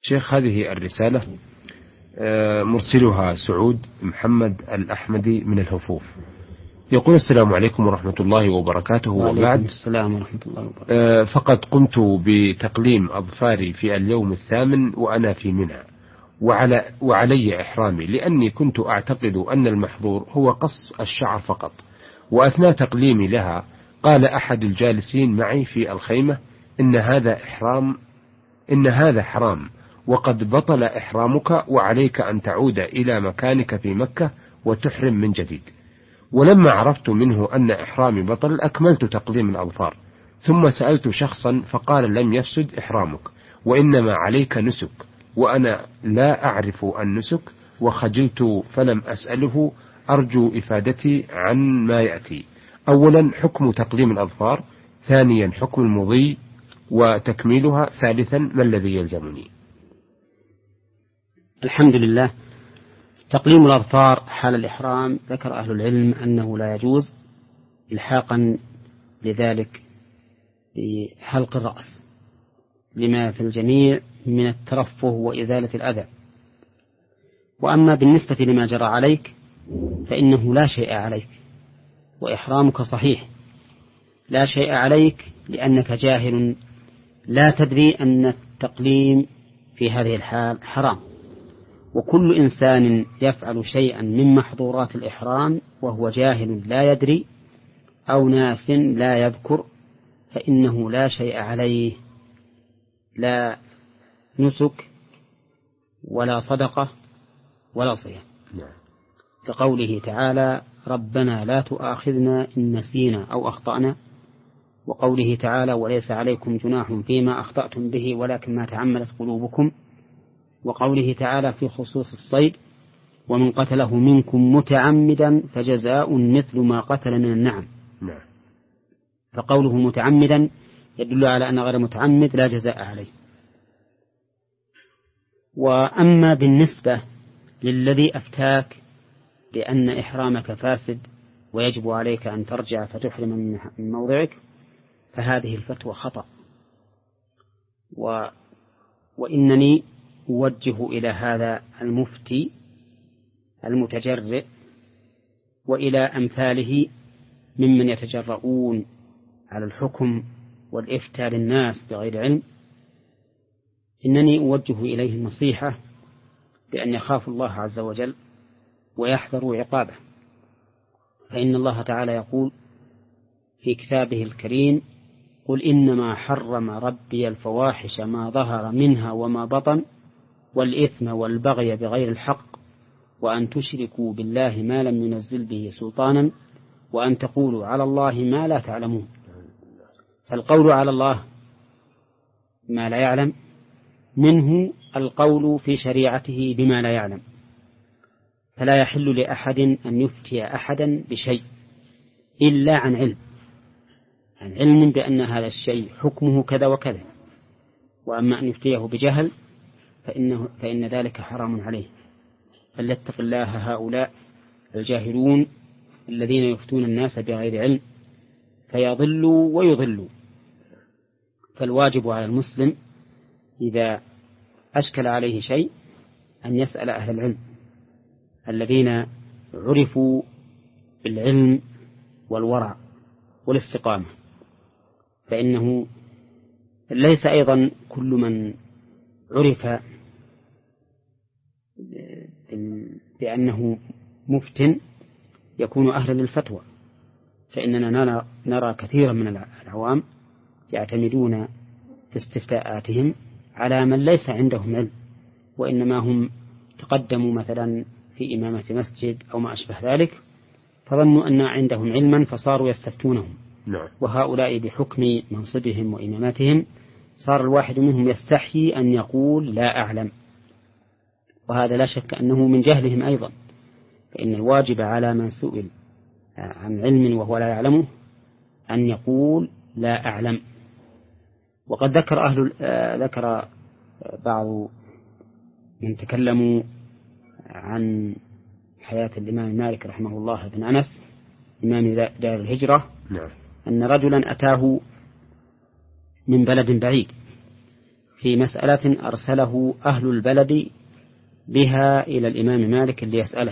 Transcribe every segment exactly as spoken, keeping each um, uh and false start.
شيخ، هذه الرسالة مرسلها سعود محمد الأحمدي من الهفوف، يقول: السلام عليكم ورحمة الله وبركاته. وبعد السلام ورحمة الله وبركاته. فقد قمت بتقليم أظفاري في اليوم الثامن وأنا في منى، وعلى وعلي إحرامي، لأني كنت أعتقد أن المحظور هو قص الشعر فقط. وأثناء تقليمي لها قال أحد الجالسين معي في الخيمة: إن هذا إحرام إن هذا حرام، وقد بطل إحرامك، وعليك أن تعود إلى مكانك في مكة وتحرم من جديد. ولما عرفت منه أن إحرامي بطل أكملت تقليم الأظفار، ثم سألت شخصا فقال: لم يفسد إحرامك، وإنما عليك نسك، وأنا لا أعرف النسك وخجلت فلم أسأله، أرجو إفادتي عن ما يأتي. أولا، حكم تقليم الأظفار. ثانيا، حكم المضي وتكميلها. ثالثا، ما الذي يلزمني؟ الحمد لله. تقليم الأظفار حال الإحرام ذكر أهل العلم أنه لا يجوز، إلحاقا لذلك بحلق الرأس لما في الجميع من الترفه وإزالة الأذى. وأما بالنسبة لما جرى عليك فإنه لا شيء عليك، وإحرامك صحيح. لا شيء عليك لأنك جاهل لا تدري أن التقليم في هذه الحال حرام. وكل إنسان يفعل شيئا من محظورات الإحرام وهو جاهل لا يدري أو ناس لا يذكر فإنه لا شيء عليه، لا نسك ولا صدقة ولا صيام. كقوله تعالى: ربنا لا تؤاخذنا إن نسينا أو أخطأنا، وقوله تعالى: وليس عليكم جناح فيما أخطأتم به ولكن ما تعمدت قلوبكم، وقوله تعالى في خصوص الصيد: ومن قتله منكم متعمدا فجزاء مثل ما قتل من النعم. فقوله متعمدا يدل على أن غير متعمد لا جزاء عليه. وأما بالنسبة للذي أفتاك بأن إحرامك فاسد ويجب عليك أن ترجع فتحرم من موضعك، فهذه الفتوى خطأ، و... وإنني أوجه إلى هذا المفتي المتجرئ وإلى أمثاله ممن يتجرؤون على الحكم والإفتاء للناس بغير علم، إنني أوجه إليه النصيحة بأن يخافوا الله عز وجل ويحذروا عقابه. فإن الله تعالى يقول في كتابه الكريم: قل إنما حرم ربي الفواحش ما ظهر منها وما بطن والإثم والبغي بغير الحق وأن تشركوا بالله ما لم ينزل به سلطانا وأن تقولوا على الله ما لا تعلمون. فالقول على الله ما لا يعلم منه القول في شريعته بما لا يعلم، فلا يحل لأحد أن يفتي أحدا بشيء إلا عن علم، عن علم بأن هذا الشيء حكمه كذا وكذا. وأما أن يفتيه بجهل فإنه فإن ذلك حرام عليه. فليتق الله هؤلاء الجاهلون الذين يفتون الناس بغير علم فيضلوا ويضلوا. فالواجب على المسلم إذا أشكل عليه شيء أن يسأل أهل العلم الذين عرفوا بالعلم والورع والاستقامة، فإنه ليس أيضا كل من عرف بأنه مفتن يكون أهلا للفتوى. فإننا نرى, نرى كثيرا من العوام يعتمدون في استفتاءاتهم على من ليس عندهم علم، وإنما هم تقدموا مثلا في إمامة مسجد أو ما أشبه ذلك فظنوا أن عندهم علما فصاروا يستفتونهم. نعم. وهؤلاء بحكم منصبهم وإمامتهم صار الواحد منهم يستحيي أن يقول لا أعلم، وهذا لا شك أنه من جهلهم أيضا. فإن الواجب على من سئل عن علم وهو لا يعلمه أن يقول لا أعلم. وقد ذكر أهل ذكر بعض من تكلموا عن حياة الإمام مالك رحمه الله بن أنس إمام دار الهجرة نعم. أن رجلا أتاه من بلد بعيد في مسألة أرسله أهل البلد بها إلى الإمام مالك ليسأله،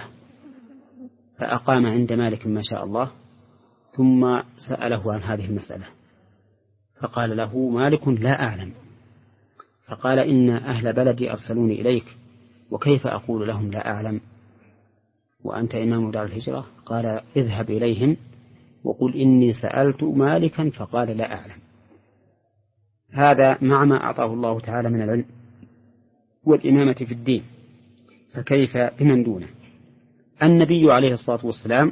فأقام عند مالك ما شاء الله، ثم سأله عن هذه المسألة فقال له مالك لا أعلم، فقال إن أهل بلدي أرسلوني إليك وكيف أقول لهم لا أعلم وأنت إمام دار الهجرة؟ قال اذهب إليهم وقل إني سألت مالكا فقال لا أعلم. هذا مع ما أعطاه الله تعالى من العلم والإمامة في الدين، فكيف بمن دونه؟ النبي عليه الصلاة والسلام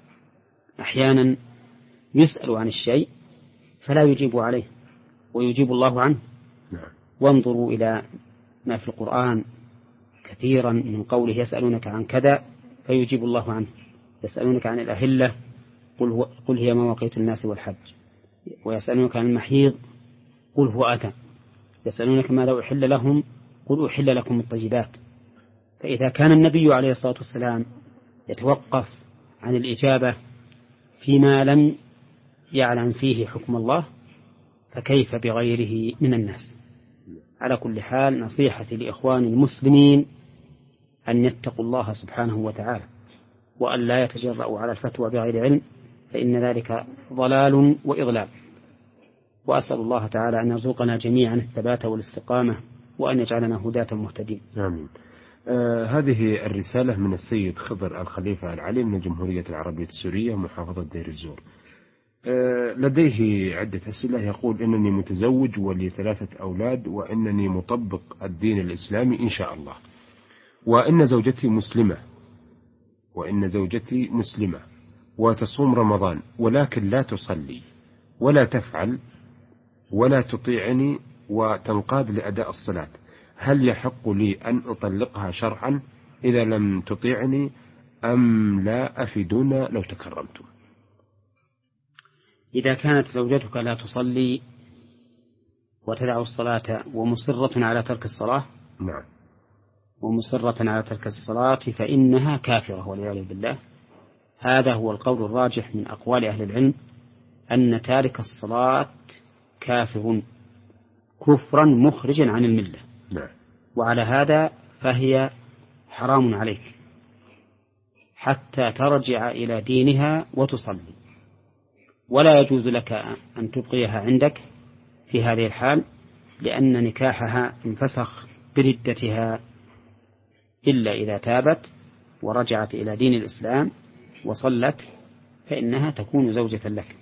أحيانا يسأل عن الشيء فلا يجيب عليه ويجيب الله عنه. وانظروا إلى ما في القرآن كثيرا من قوله يسألونك عن كذا فيجيب الله عنه، يسألونك عن الأهلة قل, هو قل هي مواقيت الناس والحج، ويسألونك عن المحيض قل هو أذى، يسألونك ماذا أحل لهم قل أحل لكم الطيبات. فإذا كان النبي عليه الصلاة والسلام يتوقف عن الإجابة فيما لم يعلم فيه حكم الله فكيف بغيره من الناس؟ على كل حال نصيحتي لإخوان المسلمين أن يتقوا الله سبحانه وتعالى وأن لا يتجرؤوا على الفتوى بغير علم، فإن ذلك ضلال وإضلال. وأسأل الله تعالى أن يرزقنا جميعا الثبات والاستقامة وأن يجعلنا هداة مهتدين. آمين. آه هذه الرسالة من السيد خضر الخليفة العلي من الجمهورية العربية السورية محافظة دير الزور. آه لديه عدة أسئلة. يقول إنني متزوج ولي ثلاثة أولاد وإنني مطبق الدين الإسلامي إن شاء الله، وإن زوجتي مسلمة وإن زوجتي مسلمة وتصوم رمضان ولكن لا تصلي ولا تفعل ولا تطيعني وتنقاد لأداء الصلاة، هل يحق لي أن أطلقها شرعا إذا لم تطيعني أم لا؟ أفيدونا لو تكرمتم. إذا كانت زوجتك لا تصلي وتدع الصلاة ومصرة على ترك الصلاة نعم ومصرة على ترك الصلاة فإنها كافرة والعياذ بالله. هذا هو القول الراجح من أقوال أهل العلم، أن تارك الصلاة كافر كفرا مخرجا عن الملة. نعم. وعلى هذا فهي حرام عليك حتى ترجع إلى دينها وتصلي، ولا يجوز لك أن تبقيها عندك في هذه الحال، لأن نكاحها انفسخ بردتها إلا إذا تابت ورجعت إلى دين الإسلام وصلت فإنها تكون زوجة لك.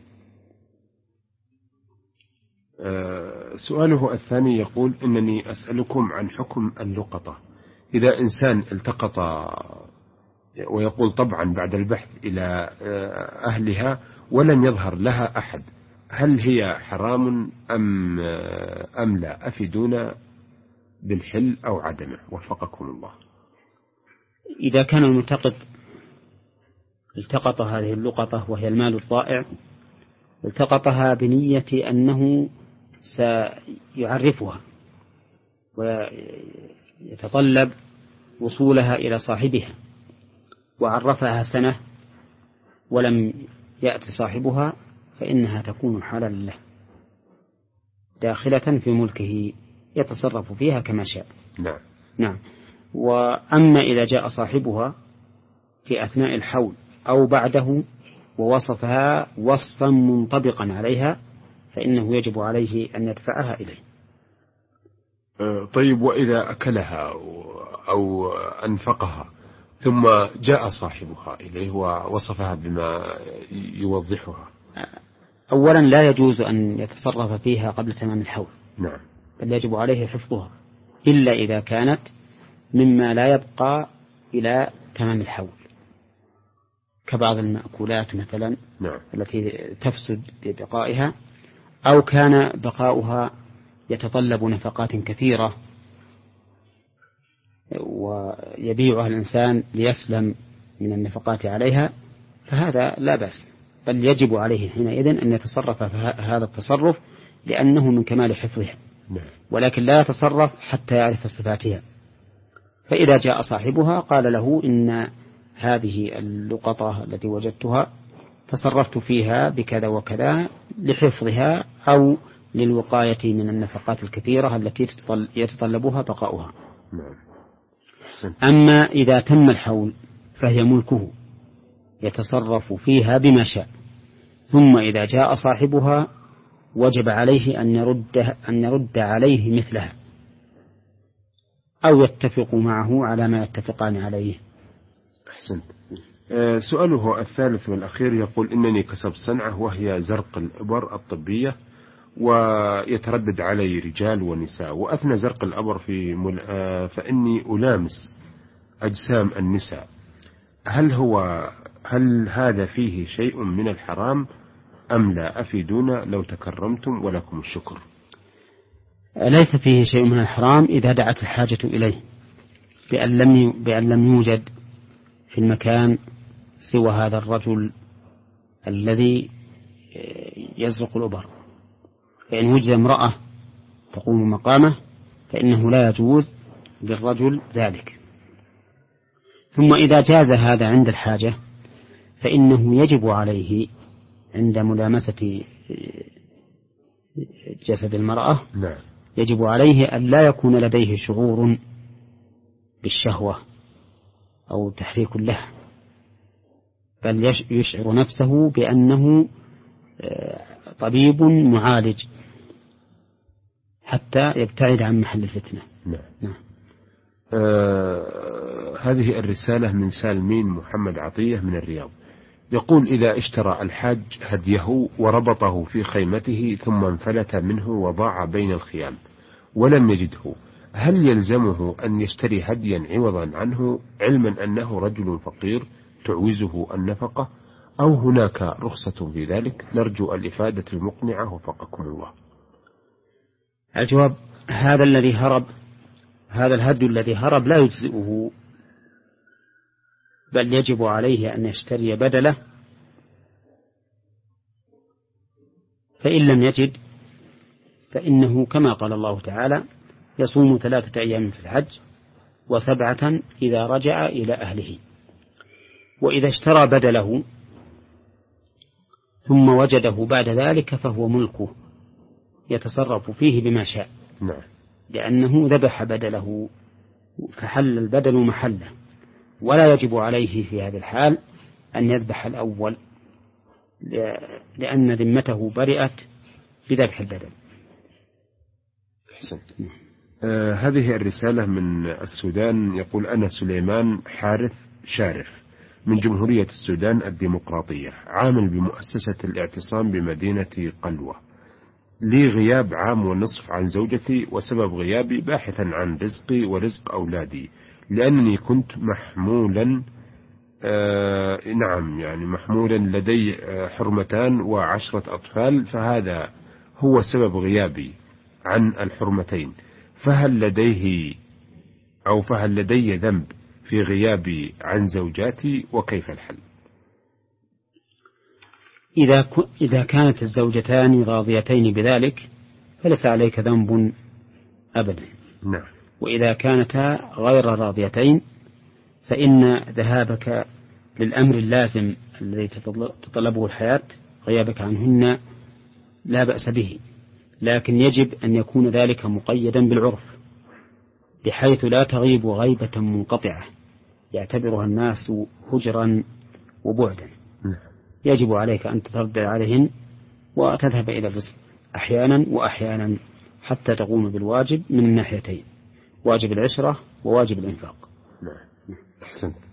سؤاله الثاني يقول إنني أسألكم عن حكم اللقطة. إذا إنسان التقط، ويقول طبعا بعد البحث إلى أهلها ولم يظهر لها أحد، هل هي حرام أم أم لا؟ أفيدونا بالحل أو عدمه وفقكم الله. إذا كان الملتقط التقط هذه اللقطة وهي المال الضائع، التقطها بنية أنه سيعرفها ويتطلب وصولها إلى صاحبها، وعرفها سنة ولم يأتي صاحبها فإنها تكون حلالا له داخلة في ملكه يتصرف فيها كما شاء. نعم. نعم. وأما إذا جاء صاحبها في أثناء الحول أو بعده ووصفها وصفا منطبقا عليها فإنه يجب عليه أن يدفعها إليه. طيب، وإذا أكلها أو أنفقها ثم جاء صاحبها إليه ووصفها بما يوضحها؟ أولا لا يجوز أن يتصرف فيها قبل تمام الحول. نعم. بل يجب عليه حفظها إلا إذا كانت مما لا يبقى إلى تمام الحول، كبعض المأكولات مثلا. نعم. التي تفسد ببقائها، أو كان بقاؤها يتطلب نفقات كثيرة ويبيعها الإنسان ليسلم من النفقات عليها، فهذا لا بأس، بل يجب عليه حينئذ أن يتصرف هذا التصرف لأنه من كمال حفظها. نعم. ولكن لا يتصرف حتى يعرف صفاتها. فإذا جاء صاحبها قال له إن هذه اللقطة التي وجدتها تصرفت فيها بكذا وكذا لحفظها أو للوقاية من النفقات الكثيرة التي يتطلبها بقاؤها. نعم. أما إذا تم الحول فهي ملكه يتصرف فيها بما شاء، ثم إذا جاء صاحبها وجب عليه أن يرد, أن يرد عليه مثلها أو يتفق معه على ما يتفقان عليه. أحسنت. أه سؤاله الثالث والأخير يقول إنني كسبت صنعة وهي زرق الإبر الطبية، ويتردد علي رجال ونساء، وأثنى زرق الإبر في مل... أه فإني ألامس أجسام النساء، هل هو هل هذا فيه شيء من الحرام أم لا؟ أفيدونا لو تكرمتم ولكم الشكر. ليس فيه شيء من الحرام إذا دعت الحاجة إليه، بأن لم بأن لم يوجد في المكان سوى هذا الرجل الذي يزرق الإبر، فإن وجد امرأة تقوم مقامه فإنه لا يجوز للرجل ذلك. ثم إذا جاز هذا عند الحاجة فإنه يجب عليه عند ملامسة جسد المرأة نعم. يجب عليه أن لا يكون لديه شعور بالشهوة أو تحريك له، بل يشعر نفسه بأنه طبيب معالج حتى يبتعد عن محل الفتنة. نعم. نعم. آه هذه الرسالة من سالمين محمد عطية من الرياض، يقول: إذا اشترى الحاج هديه وربطه في خيمته ثم انفلت منه وضاع بين الخيام ولم يجده، هل يلزمه أن يشتري هديا عوضا عنه علما أنه رجل فقير تعوزه النفقة، أو هناك رخصة في ذلك؟ نرجو الإفادة المقنعة وفقكم الله. الجواب: هذا الذي هرب هذا الهدي الذي هرب لا يجزئه، بل يجب عليه أن يشتري بدله، فإن لم يجد فإنه كما قال الله تعالى: يصوم ثلاثة أيام في الحج وسبعة إذا رجع إلى أهله. وإذا اشترى بدله ثم وجده بعد ذلك فهو ملكه يتصرف فيه بما شاء. نعم. لأنه ذبح بدله فحل البدل محله، ولا يجب عليه في هذه الحال أن يذبح الأول، لأن ذمته برئت بذبح البدل. أحسنت. آه هذه الرسالة من السودان، يقول: أنا سليمان حارث شارف من جمهورية السودان الديمقراطية، عامل بمؤسسة الاعتصام بمدينة قلوة. لي غياب عام ونصف عن زوجتي، وسبب غيابي باحثا عن رزقي ورزق أولادي، لأنني كنت محمولا آه نعم يعني محمولا لدي آه حرمتان وعشرة أطفال، فهذا هو سبب غيابي عن الحرمتين، فهل لديه أو فهل لدي ذنب في غيابي عن زوجاتي، وكيف الحل؟ إذا إذا كانت الزوجتان راضيتين بذلك فليس عليك ذنب أبدا. نعم. وإذا كانتا غير راضيتين فإن ذهابك للأمر اللازم الذي تطلبه الحياة، غيابك عنهن لا بأس به، لكن يجب أن يكون ذلك مقيدا بالعرف، بحيث لا تغيب غيبة منقطعة يعتبرها الناس هجرا وبعدا. يجب عليك أن تتردد عليهن وتذهب إلى الرزق أحيانا وأحيانا حتى تقوم بالواجب من الناحيتين، واجب العشرة وواجب الإنفاق. نعم. أحسنت.